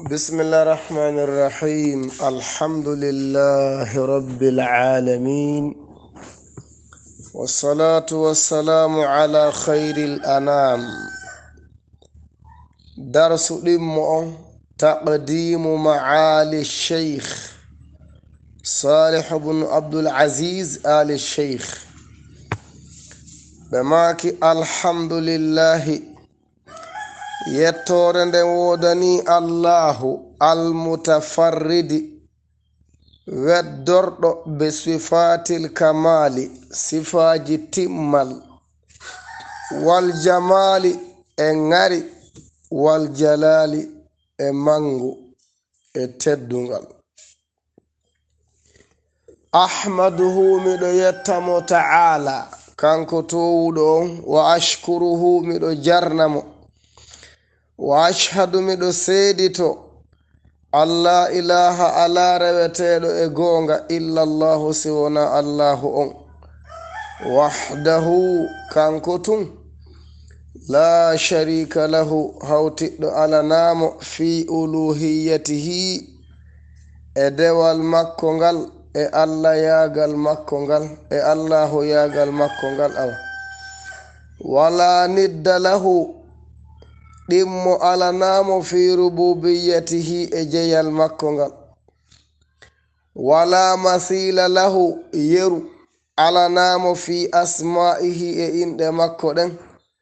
بسم الله الرحمن الرحيم. الحمد لله رب العالمين، والصلاة والسلام على خير الأنام. درس لم تقديم معالي الشيخ صالح بن عبد العزيز آل الشيخ بماك الحمد لله يتورند ودني الله المتفرد ودرد بصفات الكمال صفاج تمال والجمال انغري والجلال امانغو اتدنغال أحمده مدو يتم تعالى كانكو تودو وأشكره مدو جرنمو وأشهد مدو سيدتو الله إله على ربتيدو إغونغا إلا الله سونا الله وحده كانكو لا شريك له هوتئ على نام في ألوهيته إدوال مكونغال الله ياغال مكونغال الله ياغال مكونغال ولا ند له دم على نام في ربوبيته اجيال مكونغال ولا مثيل له يرو على نام في اسمائه عند مكودن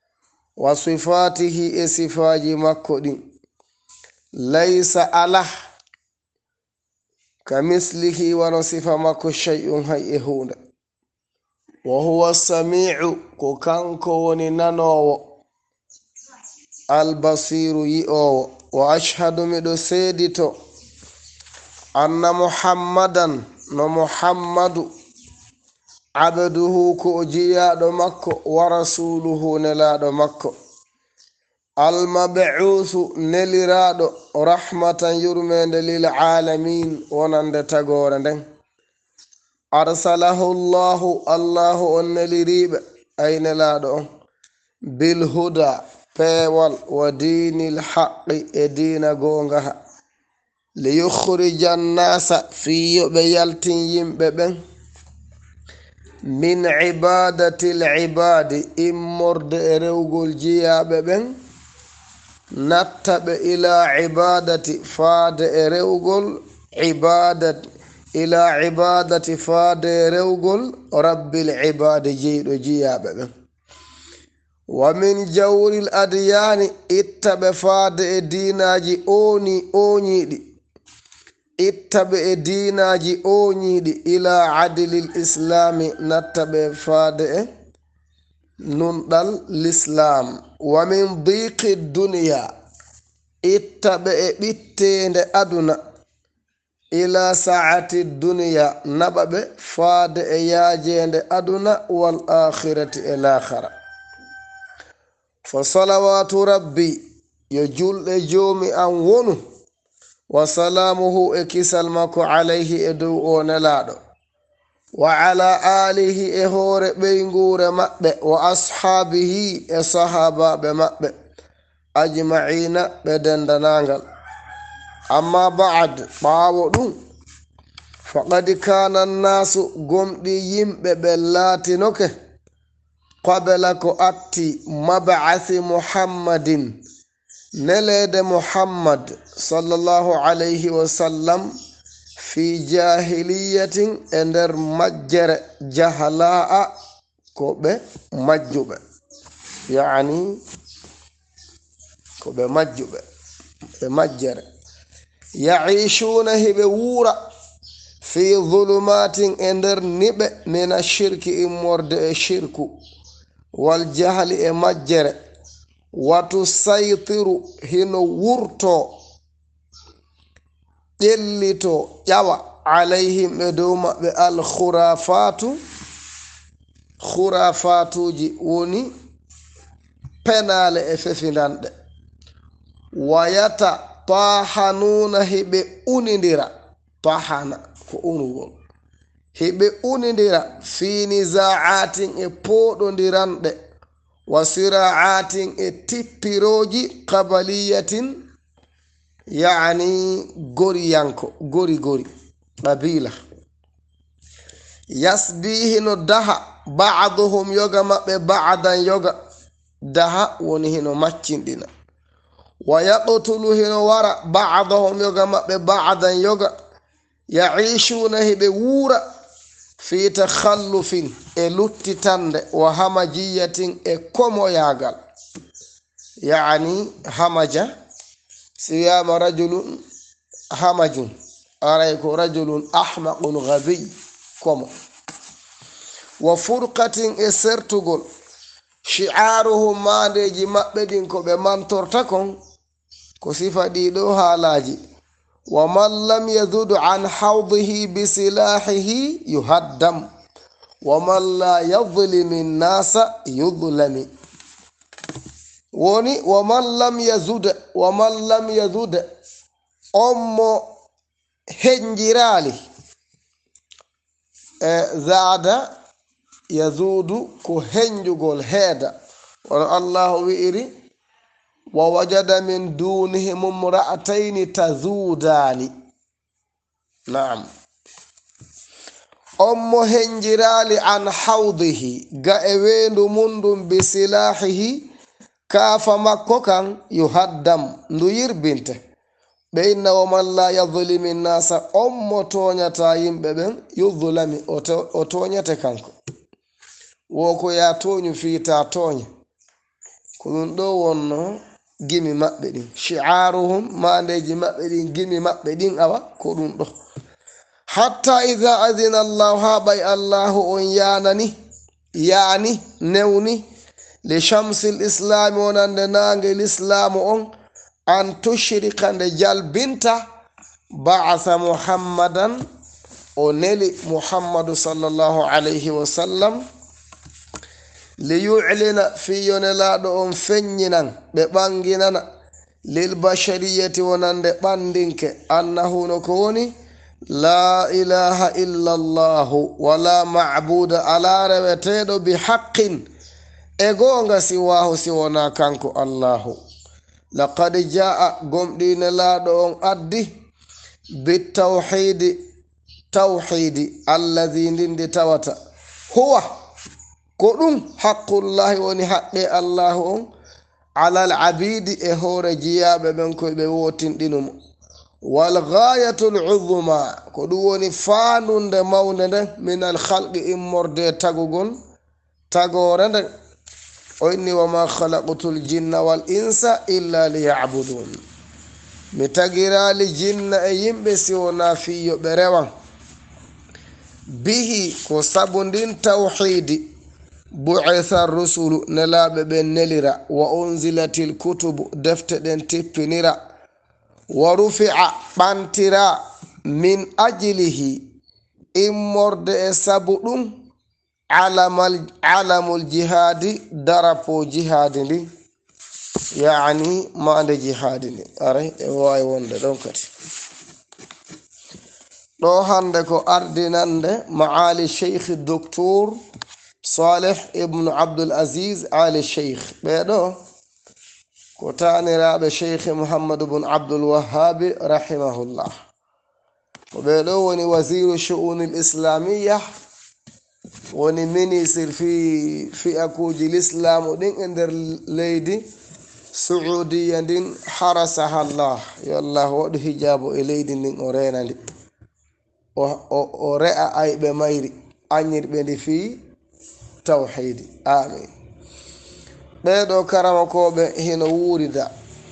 وصفاته صفاج مكودن ليس على كمثله ونصف مكو شيء هيهون وهو السميع كوكانكو وننانو البصير يئو وأشهد مدو سيدتو أن محمدا محمد عبده كوجيا دو مكو ورسوله نلا دو مكو المبعوث نلرادو رحمة يرمين للعالمين ونند تغورندن أرسله الله نلريب أين لادو بالهدى peewal wa diinil haqqi e diina goonga li yukhrija nnasa fi yoɓe yaltin yimɓe ɓen min ibadati l-ibadi immorde e rewgol jiyaɓe ɓen natta ɓe ila ibadati faade e rewgol ibadati faade e rewgol rabbil ibadi jeyɗo jiyaɓe ɓen ومن جور الأديان اتبع فاد ديناجي أونيدي اتبع ديناجي أونيدي إلى عدل الإسلام نتبع فاد نندل الإسلام ومن ضيق الدنيا اتبع بيتين أدنى إلى ساعة الدنيا نبب فاد ياجين أدنى والآخرة الآخرة فصلوات ربي يجول جومي أن ونو وسلامه اكسل مكو عليه ادو نلادو وعلى آله اهور بينغور مأبئ وأصحابه صحابة بمأبئ أجمعين بدندنانغل أما بعد باودون فقد كان الناس قمدي يمبئ بلاتي نوكه قبلك أتي مبعث محمد نلد محمد صلى الله عليه وسلم في جاهلية اندر مجر جهلاء كوب مجوب يعني كوب مجوب مجر يعيشون هبورا في ظلمات اندر نب من الشرك امورد الشرك والجهل مجر وتسيطر هنو ورتو يلتو يوا عليهم ادوما بالخرافات خرافاتوجي وني penal efefindande wayata tahanuna hibe unindira tahana ko unugol hibe unindira fi nizaatin e podondirande wasiraatin e tippiroji qabaliyatin يعني غوري يانكو غوري قبيلة يسبيه نو دها بعضهم يوغا مابي بعضا يوغا دها وني هنا ماتشين دينا ويقتل هنا ورا بعضهم يوغا مابي بعضا يوغا يعيشون هبه وورا في تخلف لوتتند وهمجية كومو ياغال يعني همجة سيام رجل همج أريك رجل أحمق غبي كومو وفرقة إسرتغل شعارهم ما ديجي مأبدين كو بمان تورتكم كسيفة ديدو هالاجي ومن لم يذد عن حوضه بسلاحه يهدم ومن لا يظلم الناس يظلم وني ومن لم يذد أم هنجرالي زاد يذود كو هنجغول هيدا والله ويري ووجد من دونهم امرأتين تذودان نعم أم هنجرالي عن حوضه غاوين مندم بسلاحه كاف مكوكا يهدم نير بنت بين ومن لا يظلم الناس أم تونيا تايم ببن يظلم أتونيا تكانكو وكو يا توني في تاتوني كلون دو ونو gimi mabbe din shi'aruhum mandeji mabbe din gimi mabbe din awa ko dum do hatta idha adina Allah bay Allah on yani newni li shamsil islam onande nange l'islam on an tushrika de jalbinta ba'atha muhammadan oneli muhammadu sallallahu alayhi wa sallam liyu'lina fi yonelaɗo on feññinan ɓe ɓanginana lil bashariyati wonande ɓandinke annahu no ko woni la ilaha illa llahu wala ma'buda ala reweteɗo bi haqqin e gonga siwahu siwona kanko allahu laqad jaa gomɗinelaɗo on addi bitawhidi tawhidi alladhi ndindi tawata huwa ko ɗum haqqullahi woni haqqe allahu on alal abidi e hoore jiyaɓe ɓen koye ɓe wotinɗinumo wal ghayatul uzma ko ɗum woni faanunde mawde nden min al khalqi immorde tagugol tagore nden o inni wama khalaqtul jinna wal insa illa liya'budun mi tagirali jinna e yimɓe si wona fiyo ɓe rewan bihi ko sabu ndin tawhidi bu'itha rusulu nelaɓe ɓe nelira wa unzilatil kutubu defte ɗen tippinira wa rufi'a ɓantira min ajlihi immorde e sabu ɗum alamul jihadi darapo jihadi ndi yani mande jihadi ndi aray e wawi wonde ɗon kadi ɗo hande ko ardinande maali cheikh docteur Salih ibn Abdul Aziz Ali Sheikh ɓeɗo ko taniraɓe Sheikh Muhammad ibn Abdul Wahhab rahimahullah ko ɓeɗo woni wasiru shu'unil islamiyya woni ministre fi akuji l'islam ɗin e nder leydi Saudiya ndin harasaha Allah yo Allah waɗu hijabu e leydi ndin o renandi o re'a ayɓe mayri anyirɓe ndi fi tawhidi amin ɓeɗo karama koɓe hino wurida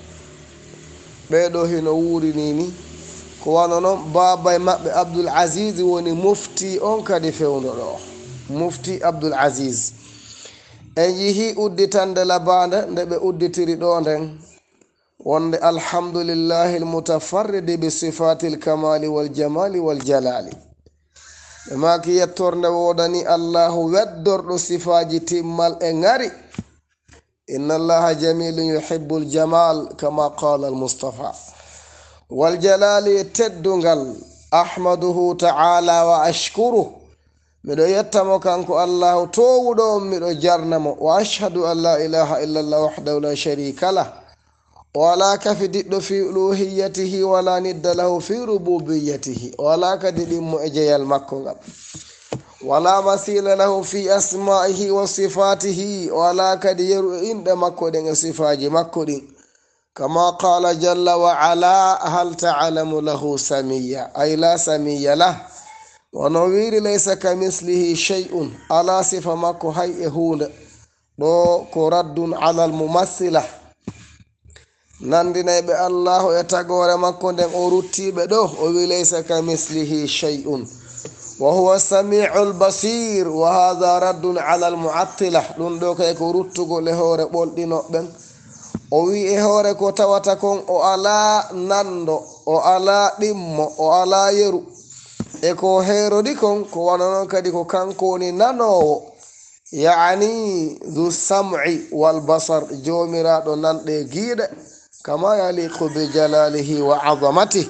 ɓeɗo hino wurinini ko wano noon babay maɓɓe Abdul Aziz woni mufti on kadi fewndo ɗo mufti Abdul Aziz en yihi udditande labande nde ɓe udditiri ɗo nden wonde alhamdulillahi almutafarridi bi sifatil kamali wal jamali wal jalali ɓe maki yettorde wodani allahu weddorɗo sifaji timmal e ngari inna allaha jamilun yuhibbul jamal kama qala almustafa wal jalali teddungal ahmaduhu ta'ala wa ashkuruh miɗo yettamo kanko allahu towuɗo on miɗo jarnamo wa ashhadu an la ilaha illa allah wahdahu la sharika lah wala kafi diɗɗo fi uluhiyatihi wala nidda lahu fi rububiyatihi wala kadi ɗimmo e jeyal makko ngal wala masila lahu fi asma'ihi wa sifatihi wala kadi yeru e inɗe makko ɗen e sifaji makko ɗin kama qala jalla wa ala hal ta'lamu lahu samiyya ay la samiyya lah wono wiri laysa kamislihi shay'un ala sifa makko hay e hunde ɗo ko raddun ala al mumassila nandinayɓe allahu e tagore makko nden o ruttiɓe ɗo o wi laysa kamislihi shay'un wa huwa sami'ul basir wa hadha raddun ala al mu'attila ɗum ɗo kay ko ruttugol e hoore ɓolɗinoɓɓen o wi e hoore ko tawata kon o ala nando o ala ɗimmo o ala yeru e ko heerodi kon ko wana noon kadi ko kanko woni nanowo yani dhu sam'i wal basar jomiraɗo nanɗe giiɗe kama yaliqu bi jalalihi wa azamatihi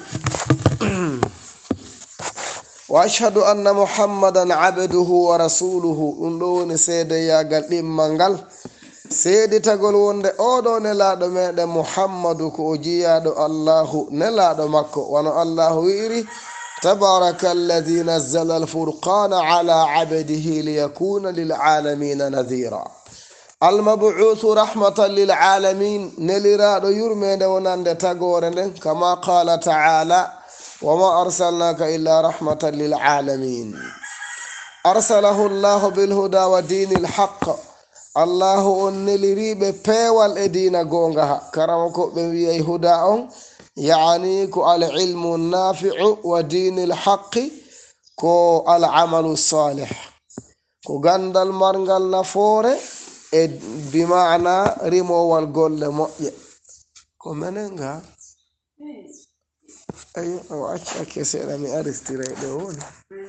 wa ashhadu anna muhammadan abduhu wa rasuluhu ɗum ɗo woni seede yagal ɗimmal ngal seeditagol wonde oɗo nelaɗo meɗen muhammadu ko o jiyaɗo allahu nelaɗo makko wano allahu wi'iri tabaraka alladhi nazzala alfurqana ala abdihi liyakuna lil'alamina nadhira almab'uthu rahmatan lil'alamin neliraɗo yurmede wonande tagore nden kama qala ta'ala wama arsalnaka illa rahmatan lil'alamin arsalahu llahu bilhuda wa dinil haqq allahu on neliriɓe peewal e dina gongaha karama ko ɓe wiyay huda on yani ko al ilmu nafi'u wa dinil haqqi ko al amalu salih ko gandal margal nafoore e bima'ana rimowal golle moƴƴe ko menenga ayo o accake seeɗa mi aristiray ɗo woni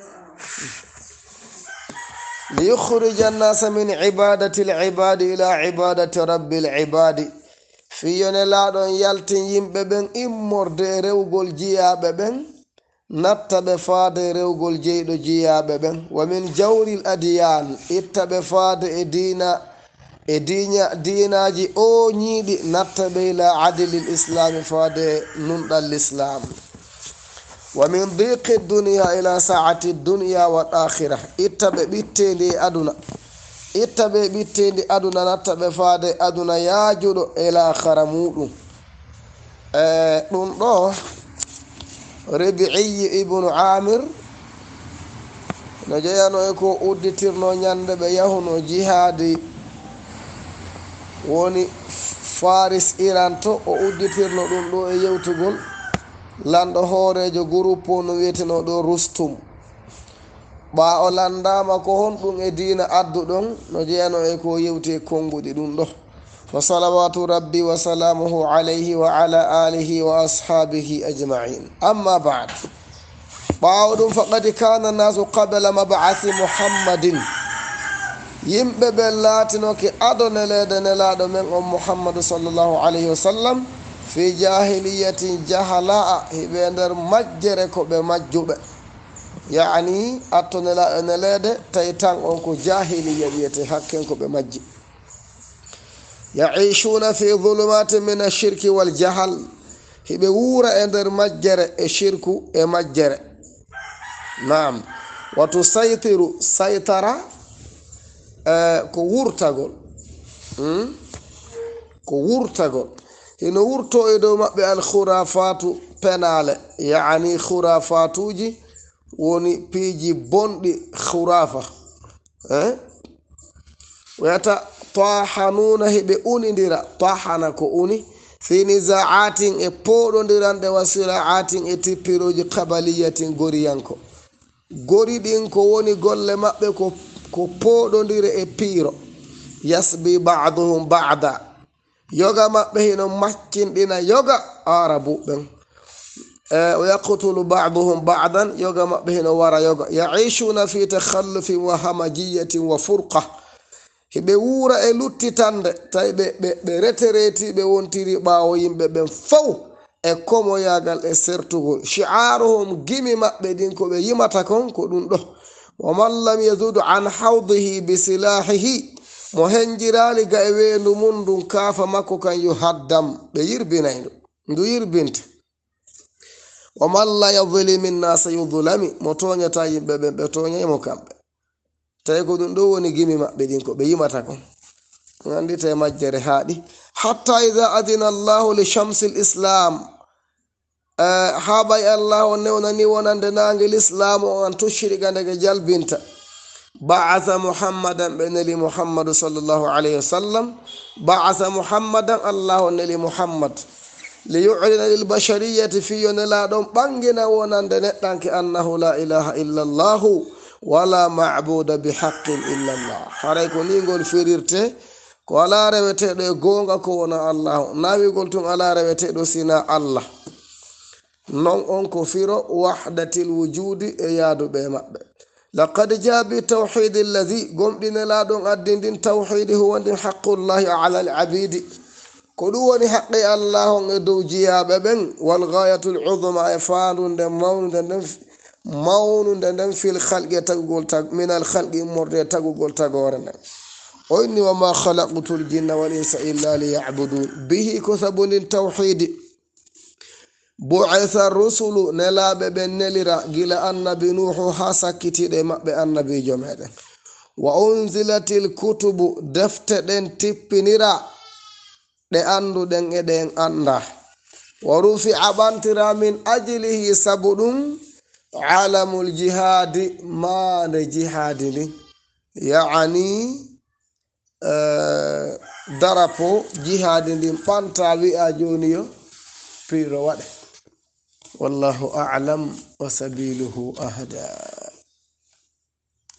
liyukhrija annasa min ibadati al-ibadi ila ibadati rabbil ibadi fiyone laaɗon yaltin yimɓe ɓen immorde e rewgol jiyaɓe ɓen natta ɓe faade e rewgol jeyɗo jiyaɓe ɓen wa min jawril adiyan itta ɓe faade e dinaji o ñiiɗi natta ɓe ila adilil islami faade nunɗal l'islam wa min diqi dunia ila saati dunia wal akhira itta ɓe ɓittendi aduna natta ɓe faade aduna yaajuɗo e lakhara muɗum ɗum ɗo Rabi'i ibnu Amir no jeyano e ko udditirno ñande ɓe yahuno jihadi woni Faris Iran to o udditirno ɗum ɗo e yewtugol lanɗo hoorejo groupe no wiyeteno ɗo Rustum ɓa o landama ko honɗum e dina adduɗon no jeyano e ko yewti konguɗi ɗum ɗo fa salawatu rabbi wa salamuhu alayhi wa ala alihi wa ashabihi ajma'in amma ba'd ɓawo ɗum faqad kana nasu qabla mab'athi muhammadin yimɓe ɓe laatinoke adonelede nelaɗo men on muhammadu sallallahu alayhi wa sallam fi jahiliyatin jahala'a hiɓe nder majjere ko ɓe majjuɓe yani attonelaɗo nelede tawi tan on ko jahiliya wiyete hakken ko ɓe majji yaishuna fi dhulumati min ashirki wal jahal hiɓe wuura e nder majjere e shirku e majjere naam watu saytiru saytara ko wurtagol hino wurto e dow maɓɓe al khurafatu penale yani khurafatuji woni piiji bonɗi khurafa wiyata tahanuna heɓe unidira tahana ko uni fi nizaatin e poɗodiranɗe wasilaatin e tippiroji kabaliyatin goriyanko gori ɗin ko woni golle maɓɓe ko poɗodire e piiro yasbi ba'duhum ba'da yoga maɓɓe hino makkinɗina yoga arabu ɓen o yaqtulu ba'duhum ba'dan yoga maɓɓe hino wara yoga yaishuna fi takhallufin wa hamajiyatin wa furqa hiɓe wuura e luttitande tawi ɓe retereti ɓe wontiri ɓaawo yimɓe ɓen fow e komoyagal e sertugol shi'aruhum gimi maɓɓe ɗin ko ɓe yimata kon ko ɗum ɗo wa man lam yazud an hawdihi bi silahihi mo henjirali ga e wendu mum ndun kaafa makko kan yuhaddam ɓe yirbinaydu ndu yirbinta wa man la yadlimi nnasa yudlami mo toñata yimɓe ɓen ɓe toñaymo kamɓe tawi ko ɗum ɗo woni gimi maɓɓe ɗin ko ɓe yimata kon andita e majjere haaɗi hatta ida adina allahu li shamsi l islam ha ɓay allahu newnani wonande nange l'islamu o an tushriga ndege jalbinta ba'atha muhammadan ɓe neli muhammadu sallllahu alayhi wa sallam ba'atha muhammadan allahu neli muhammad li yu'lina lil bashariyati fiyo nelaɗon ɓangina wonande neɗɗanke annahu la ilaha illa llahu wala ma'buda bihaqqin illa llah haray ko ni ngol firirte ko ala reweteɗo e gonga ko wona allahu nawigol tun ala reweteɗo sina allah non on ko firo wahdatil wujudi e yaaduɓe maɓɓe laqad jaabi tawhidi alladi gomɗinelaɗon addindin tawhidi huwandin haqqullahi ala al abidi ko ɗum woni haqqe allah on e dow jiyaɓe ɓen wal ghayatul udma e faandude mawnude nden fil khalqi e tagugol min al khalqi immorde e tagugol tagore nden o inni wa ma khalaqtul jinna wal insa illa liya'budun bihi ko sabundin tawhidi bu'itha rusulu nelaɓe ɓen nelira gila annabi nuhu ha sakkitiɗe maɓɓe annabijo meɗen wa unzilatil kutubu defte ɗen tippinira ɗe anduɗen e ɗen anda wa rufi aɓantira min ajlihi sabu ɗum alamul jihadi mande jihadi ndin yaani darapo jihadi ndin ɓanta wi'a joni yo piiro waɗe wallahu a'lam wa sabiluhu ahda